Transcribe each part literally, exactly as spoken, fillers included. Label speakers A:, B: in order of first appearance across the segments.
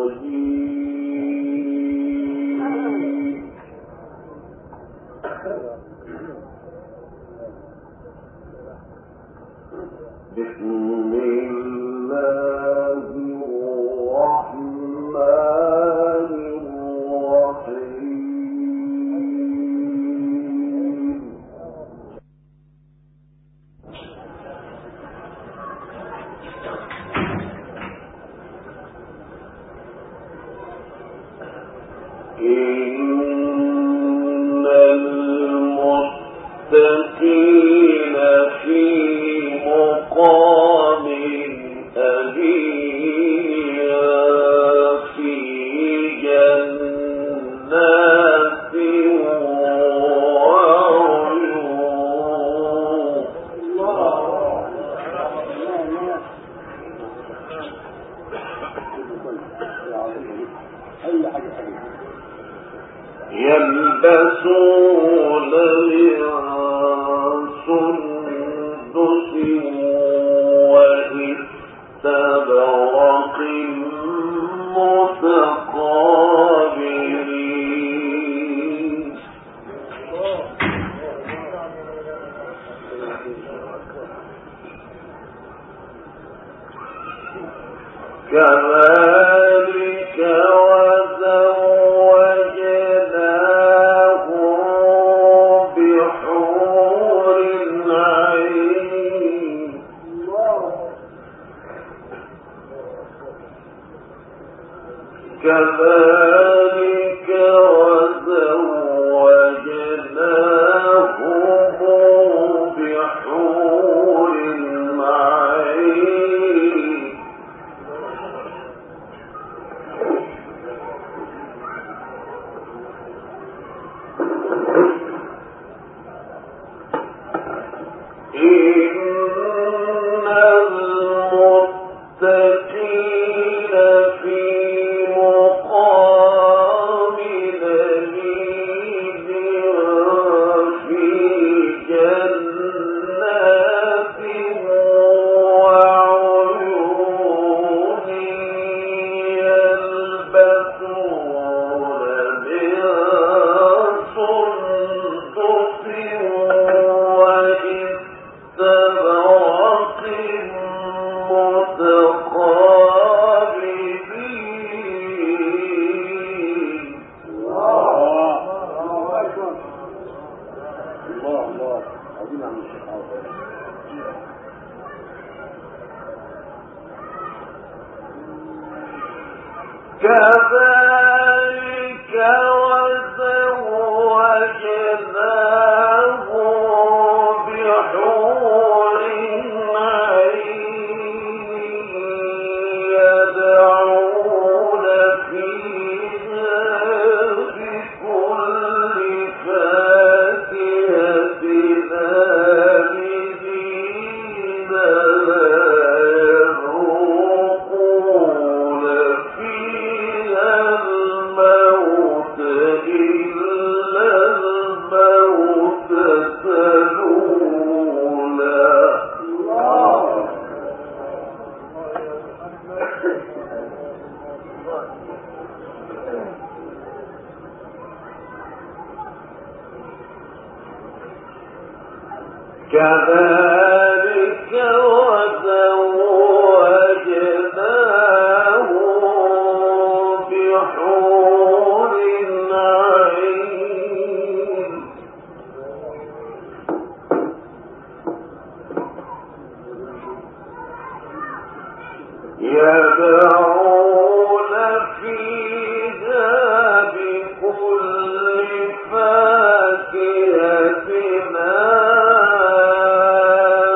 A: يلبسون من سندس واستبرق متقابلين كذلك كذلك وزوجناهم بحور عين إن المتقين في كذلك وزوجناهم بحور عين يدعون فيها بكل فاكهة آمنين كذلك وزوجناهم بحور عين يدعون فيها بكل فاكهة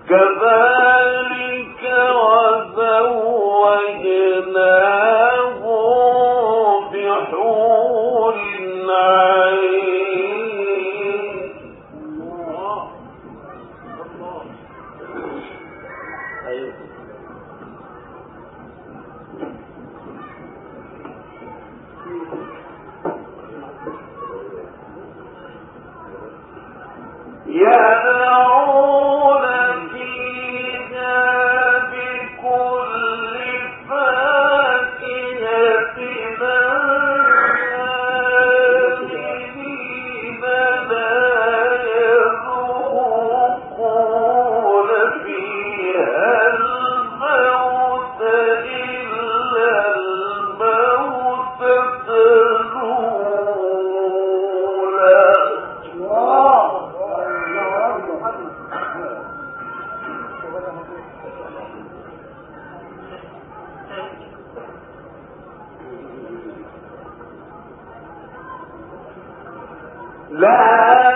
A: كذلك وزوجناهم بحور عين. يدعون فيها بكل فاكهة آمنين لا يذوقون فيها الموت إلا الموتة لا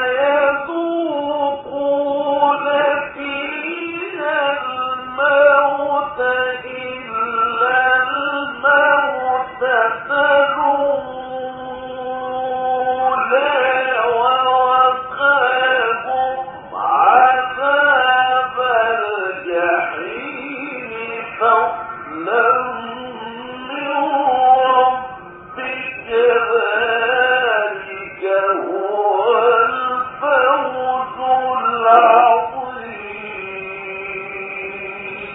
A: يذوقون فيها الموت إلا الموتة الأولى ووقاهم عذاب الجحيم فضلا من ربك ذلك هو الفوز العظيم.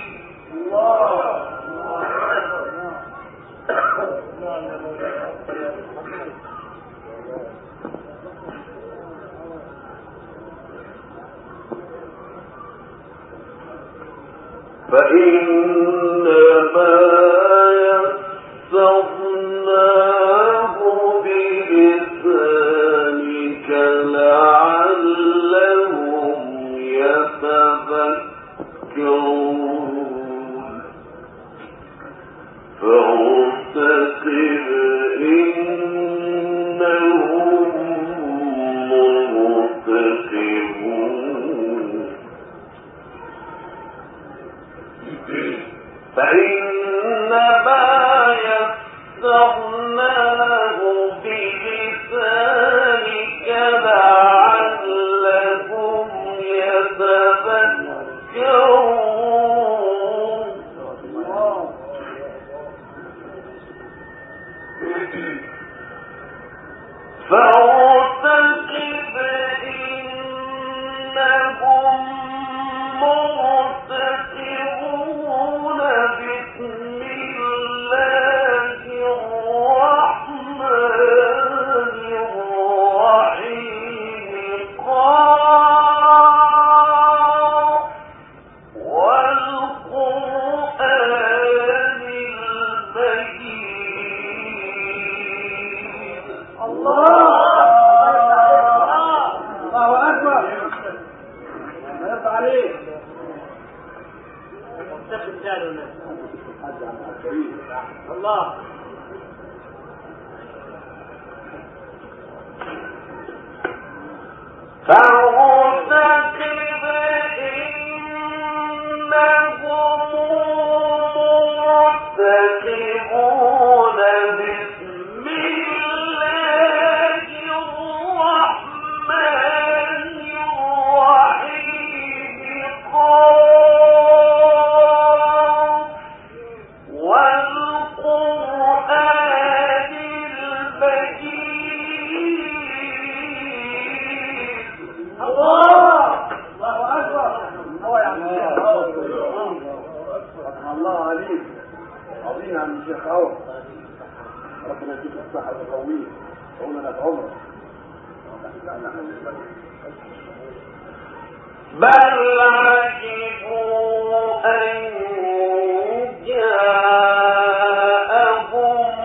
A: فإنما يسرناه بلسانك لعلهم يتذكرون فارتقب إنهم مرتقبون. فإنما يسرناه بلسانك لعلهم يتذكرون فارتقب إنهم مرتقبون. بسم الله الرحمن الرحيم قاف والقرآن المجيد. الله الله أكبر. ما يرفع عليه الله. فارتقب إنهم مرتقبون. بسم الله الرحمن الرحيم قاف والقرآن المجيد. الله الله أكبر. الله عليك عظيم يا عم الشيخ عوض. ربنا يديك الصحة والقوية وقولنا لك عمرك. بل عجبوا أن جاءهم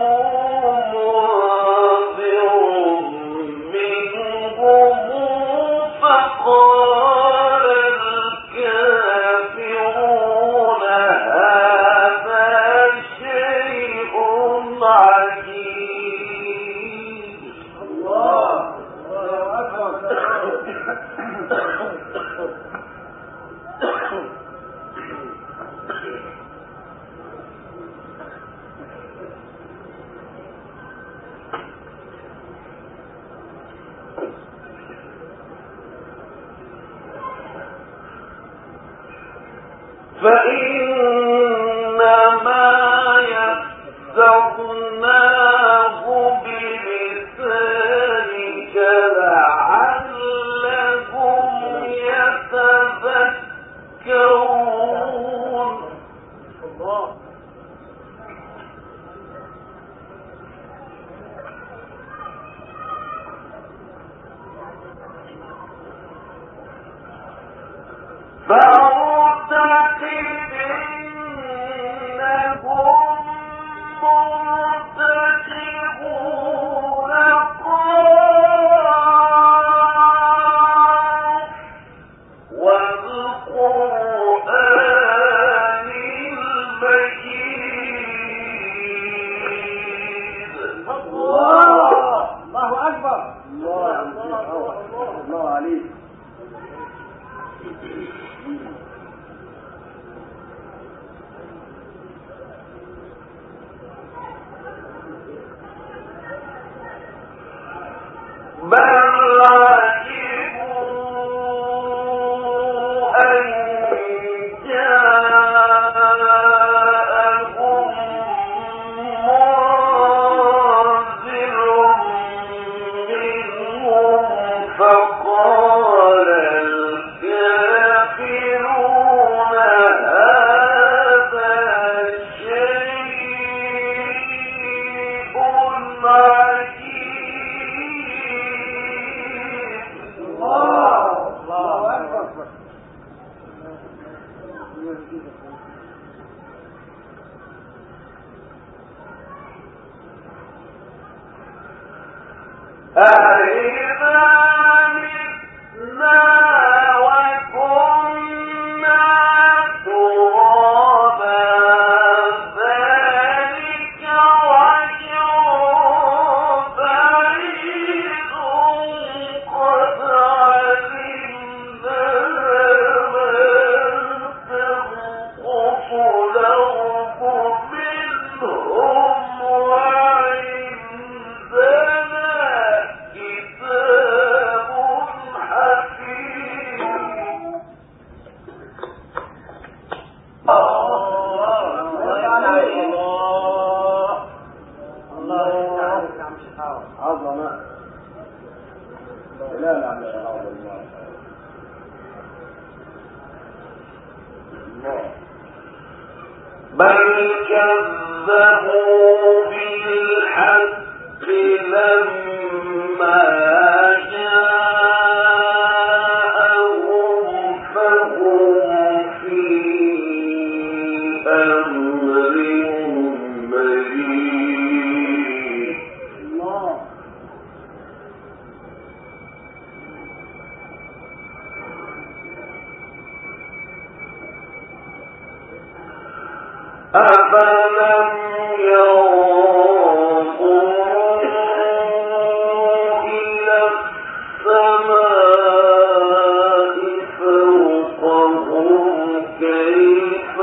A: منذر منهم فقال الكافرون هذا شيء عجيب. الله الله أكبر.
B: فإنما يسرناه بلسانك لعلهم يتذكرون. الله. فارتقب إنهم مرتقبون قاف والقرآن المجيد. الله الله أكبر.
A: الله الله عليك.
B: بل عجبوا أن جاءهم منذر منهم فقال الكافرون هذا شيء عجيب. الله أكبر. أإذا متنا وكنا ترابا ذلك رجع بعيد قد علمنا ما تنقص الأرض منهم وعندنا كتاب حفيظ.
A: عظمة. لا لا مش عظمة.
B: بل كذبوا بالحق لما جاءهم فهم في أمر مريض.
A: الله.
B: أفلم ينظروا إلى السماء فوقهم كيف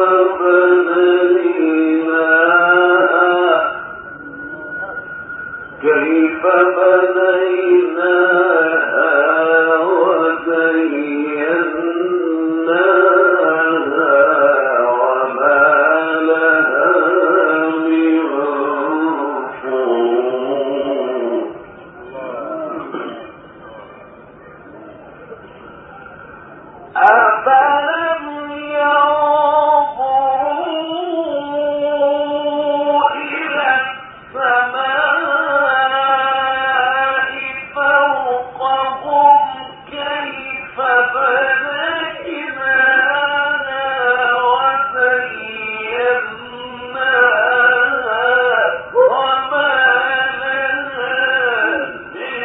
B: بنيناها كيف بنيناها وزيناها وما لها من فروج. أفلم ينظروا إلى السماء فوقهم كيف بنيناها وزيناها وما لها من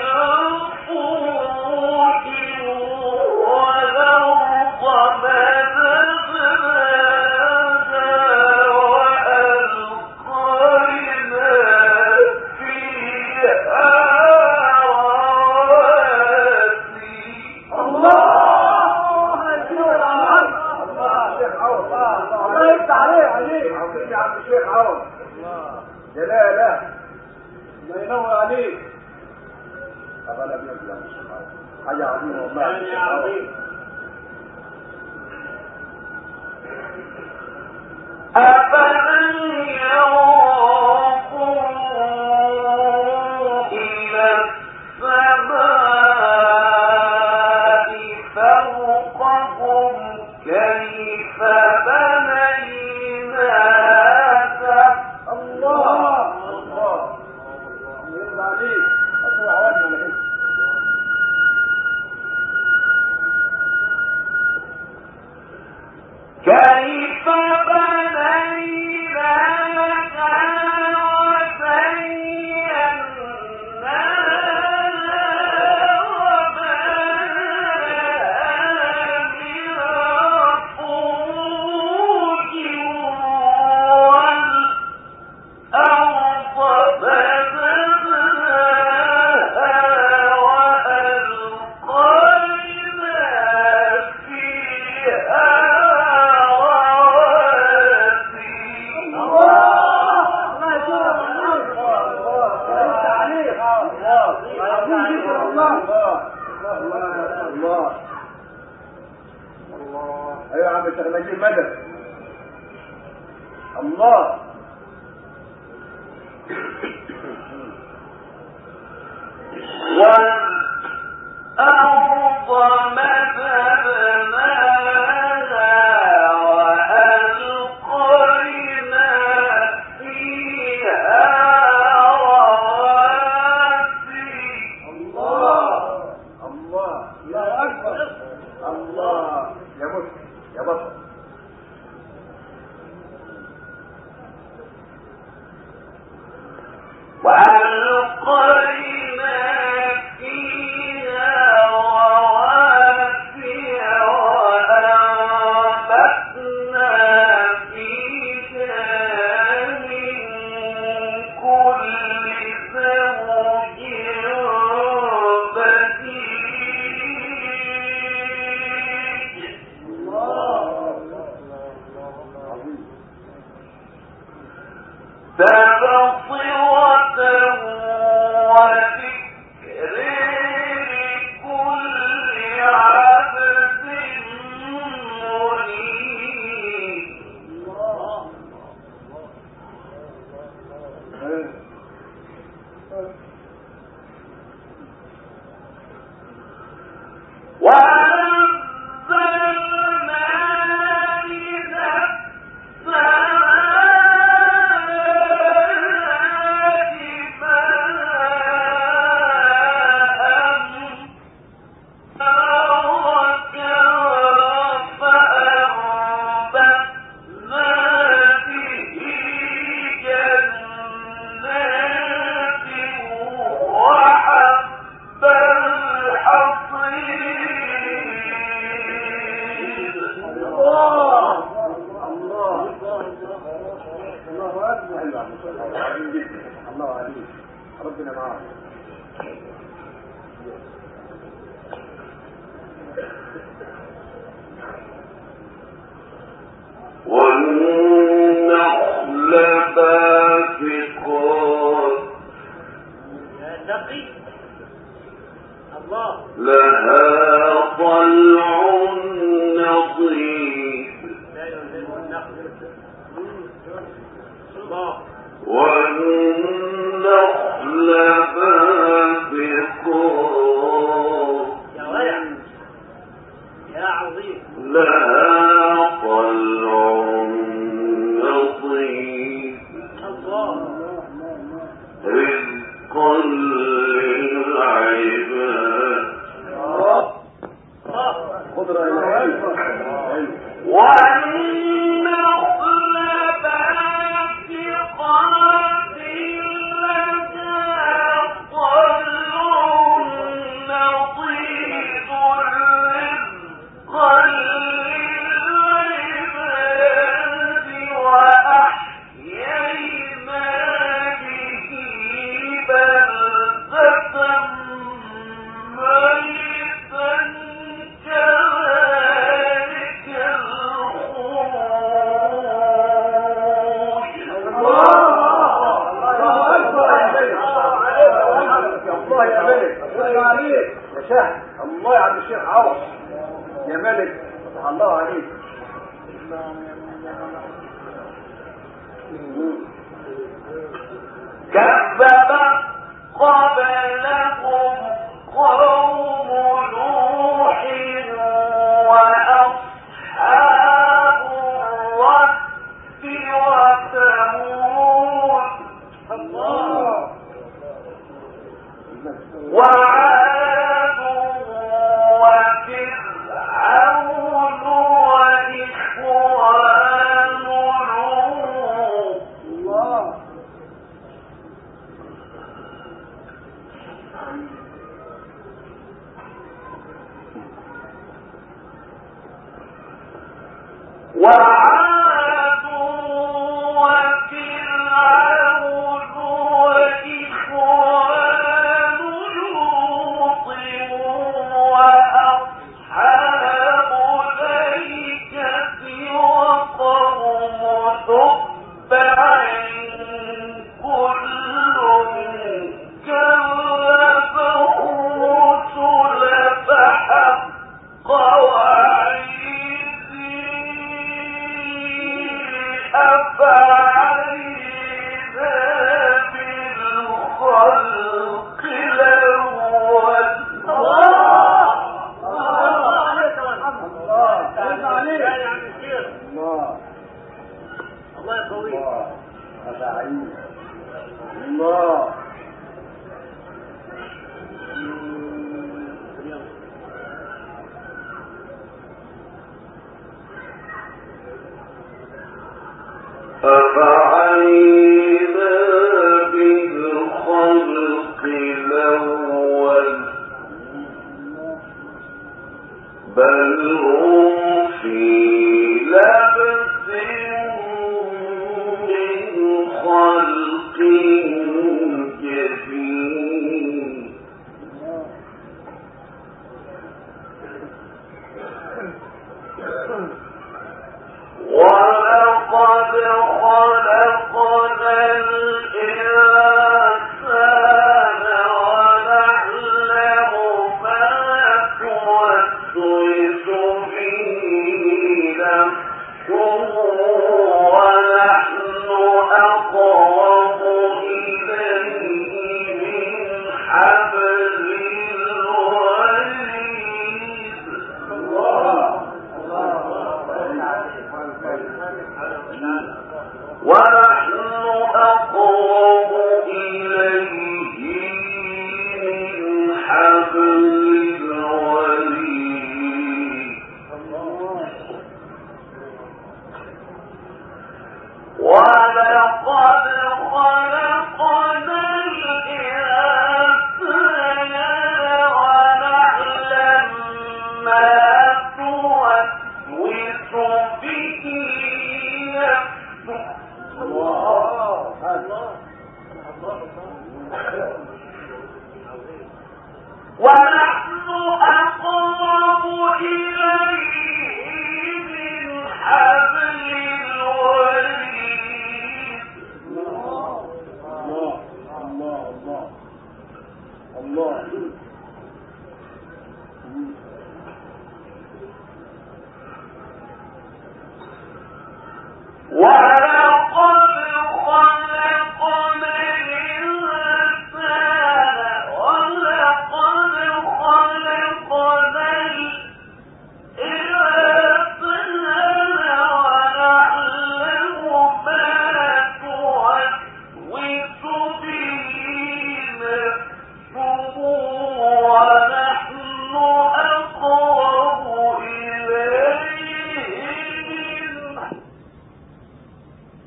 B: فروج والأرض مددناها وألقينا فيها رواسي.
A: الله أكبر. الله شيخ عوض. الله يفتح عليه عليك. عظيم يا عم الشيخ عوض. جلاله. الله ينور عليك. أفلا بيك يا الشيخ عوض. حاجة عظيمة والله. حاجة عظيمة. الله يا عم الشيخ عوض يا ملك، فتح الله عليك.
B: كذب قبلهم قوم نوح وأصحاب الرس وثمود وعاد وفرعون وإخوان لوط وعاد وفرعون وإخوان لوط وأصحاب الأيكة وقوم تبع كل كذب الرسل فحق وعيدي أفعينا بالخلق الأول.
A: الله يقويك. الله
B: أفعينا بالخلق الأول بل هم في لبس من خلق جديد. ولقد خلقنا الإنسان ونعلم ما توسوس به نفسه ونحن أقرب إليه من حبل الوريد. ونحن أقرب إليه من حبل الوريد. ولقد خلقنا الإنسان ونعلم ما توسوس به نفسه ونحن أقرب إليه من حبل الوريد.
A: الله الله الله الله